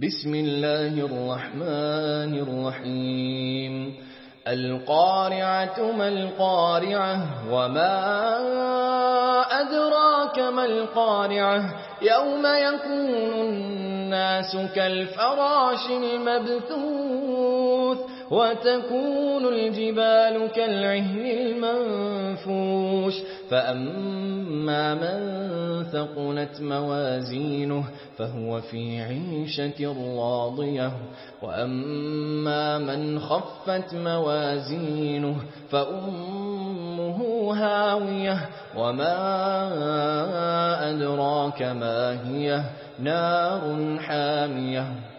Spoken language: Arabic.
بسم الله الرحمن الرحيم القارعة ما القارعة وما أدراك ما القارعة يوم يكون الناس كالفراش المبثوث وتكون الجبال كالعهن المنفوش فأما من ثقلت موازينه فهو في عيشة راضية وأما من خفت موازينه فأمه هاوية وما أدراك ما هي نار حامية